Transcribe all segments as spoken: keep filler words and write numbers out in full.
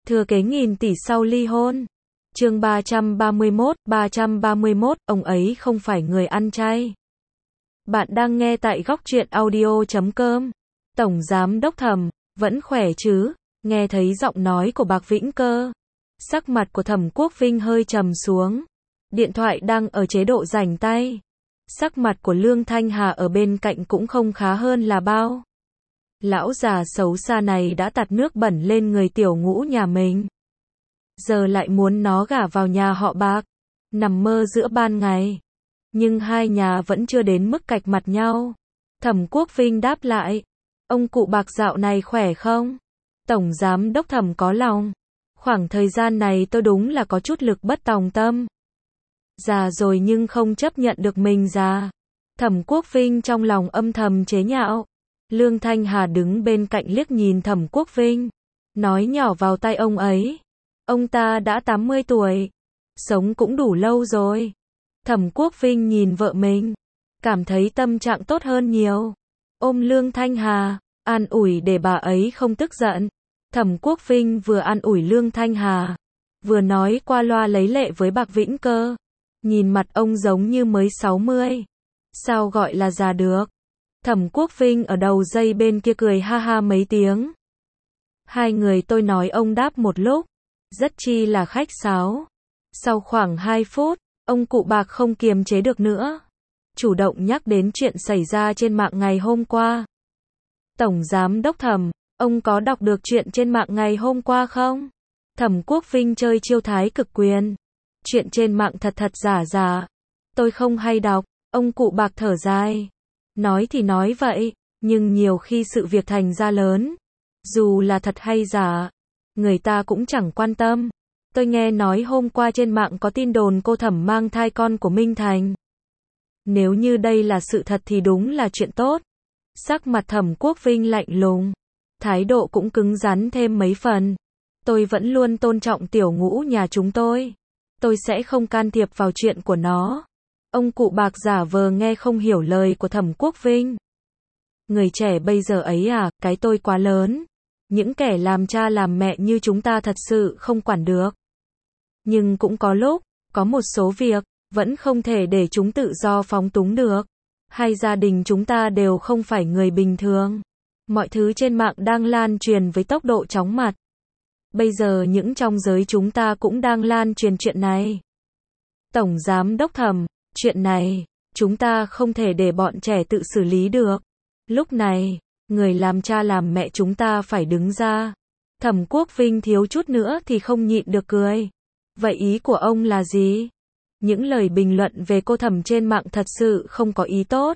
Thừa kế nghìn tỷ sau ly hôn. Chương ba trăm ba mươi mốt, ba trăm ba mươi mốt, ông ấy không phải người ăn chay. Bạn đang nghe tại góc truyện audio chấm com. Tổng Giám Đốc Thẩm, vẫn khỏe chứ? Nghe thấy giọng nói của Bạc Vĩnh Cơ, sắc mặt của Thẩm Quốc Vinh hơi trầm xuống. Điện thoại đang ở chế độ rảnh tay. Sắc mặt của Lương Thanh Hà ở bên cạnh cũng không khá hơn là bao. Lão già xấu xa này đã tạt nước bẩn lên người tiểu ngũ nhà mình. Giờ lại muốn nó gả vào nhà họ Bạc. Nằm mơ giữa ban ngày. Nhưng hai nhà vẫn chưa đến mức cạch mặt nhau. Thẩm Quốc Vinh đáp lại. Ông cụ Bạc dạo này khỏe không? Tổng Giám Đốc Thẩm có lòng. Khoảng thời gian này tôi đúng là có chút lực bất tòng tâm. Già rồi nhưng không chấp nhận được mình già. Thẩm Quốc Vinh trong lòng âm thầm chế nhạo. Lương Thanh Hà đứng bên cạnh liếc nhìn Thẩm Quốc Vinh. Nói nhỏ vào tai ông ấy. Ông ta đã tám mươi tuổi. Sống cũng đủ lâu rồi. Thẩm Quốc Vinh nhìn vợ mình. Cảm thấy tâm trạng tốt hơn nhiều. Ôm Lương Thanh Hà. An ủi để bà ấy không tức giận. Thẩm Quốc Vinh vừa an ủi Lương Thanh Hà. Vừa nói qua loa lấy lệ với Bạc Vĩnh Cơ. Nhìn mặt ông giống như mới sáu mươi. Sao gọi là già được? Thẩm Quốc Vinh ở đầu dây bên kia cười ha ha mấy tiếng. Hai người tôi nói ông đáp một lúc. Rất chi là khách sáo. Sau khoảng hai phút, ông cụ Bạc không kiềm chế được nữa. Chủ động nhắc đến chuyện xảy ra trên mạng ngày hôm qua. Tổng Giám Đốc Thẩm, ông có đọc được chuyện trên mạng ngày hôm qua không? Thẩm Quốc Vinh chơi chiêu thái cực quyền. Chuyện trên mạng thật thật giả giả. Tôi không hay đọc. Ông cụ Bạc thở dài. Nói thì nói vậy, nhưng nhiều khi sự việc thành ra lớn. Dù là thật hay giả, người ta cũng chẳng quan tâm. Tôi nghe nói hôm qua trên mạng có tin đồn cô Thẩm mang thai con của Minh Thành. Nếu như đây là sự thật thì đúng là chuyện tốt. Sắc mặt Thẩm Quốc Vinh lạnh lùng. Thái độ cũng cứng rắn thêm mấy phần. Tôi vẫn luôn tôn trọng tiểu ngũ nhà chúng tôi. Tôi sẽ không can thiệp vào chuyện của nó. Ông cụ Bạc giả vờ nghe không hiểu lời của Thẩm Quốc Vinh. Người trẻ bây giờ ấy à, cái tôi quá lớn. Những kẻ làm cha làm mẹ như chúng ta thật sự không quản được. Nhưng cũng có lúc, có một số việc, vẫn không thể để chúng tự do phóng túng được. Hai gia đình chúng ta đều không phải người bình thường. Mọi thứ trên mạng đang lan truyền với tốc độ chóng mặt. Bây giờ những trong giới chúng ta cũng đang lan truyền chuyện này. Tổng Giám Đốc Thẩm, chuyện này, chúng ta không thể để bọn trẻ tự xử lý được. Lúc này, người làm cha làm mẹ chúng ta phải đứng ra. Thẩm Quốc Vinh thiếu chút nữa thì không nhịn được cười. Vậy ý của ông là gì? Những lời bình luận về cô Thẩm trên mạng thật sự không có ý tốt.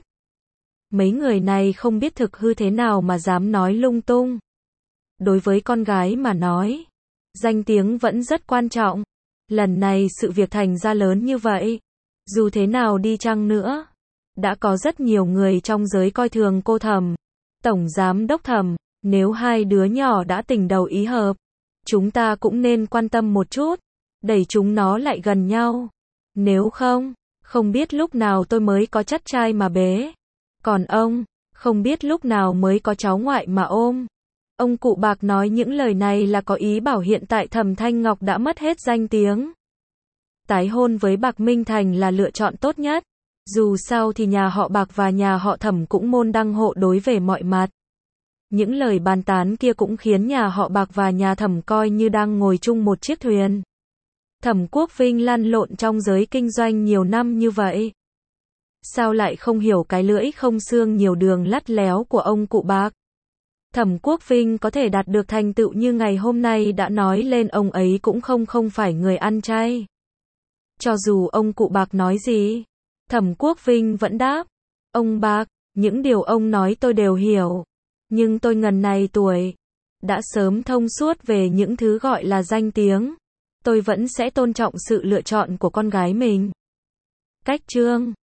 Mấy người này không biết thực hư thế nào mà dám nói lung tung. Đối với con gái mà nói, danh tiếng vẫn rất quan trọng. Lần này sự việc thành ra lớn như vậy. Dù thế nào đi chăng nữa, đã có rất nhiều người trong giới coi thường cô Thẩm. Tổng Giám Đốc Thẩm, nếu hai đứa nhỏ đã tình đầu ý hợp, chúng ta cũng nên quan tâm một chút, đẩy chúng nó lại gần nhau. Nếu không, không biết lúc nào tôi mới có chắt trai mà bế. Còn ông, không biết lúc nào mới có cháu ngoại mà ôm. Ông cụ Bạc nói những lời này là có ý bảo hiện tại Thẩm Thanh Ngọc đã mất hết danh tiếng. Tái hôn với Bạc Minh Thành là lựa chọn tốt nhất. Dù sao thì nhà họ Bạc và nhà họ Thẩm cũng môn đăng hộ đối về mọi mặt. Những lời bàn tán kia cũng khiến nhà họ Bạc và nhà Thẩm coi như đang ngồi chung một chiếc thuyền. Thẩm Quốc Vinh lăn lộn trong giới kinh doanh nhiều năm như vậy. Sao lại không hiểu cái lưỡi không xương nhiều đường lắt léo của ông cụ Bạc? Thẩm Quốc Vinh có thể đạt được thành tựu như ngày hôm nay đã nói lên ông ấy cũng không không phải người ăn chay. Cho dù ông cụ Bạc nói gì, Thẩm Quốc Vinh vẫn đáp. Ông Bạc, những điều ông nói tôi đều hiểu. Nhưng tôi ngần này tuổi, đã sớm thông suốt về những thứ gọi là danh tiếng. Tôi vẫn sẽ tôn trọng sự lựa chọn của con gái mình. Cách chương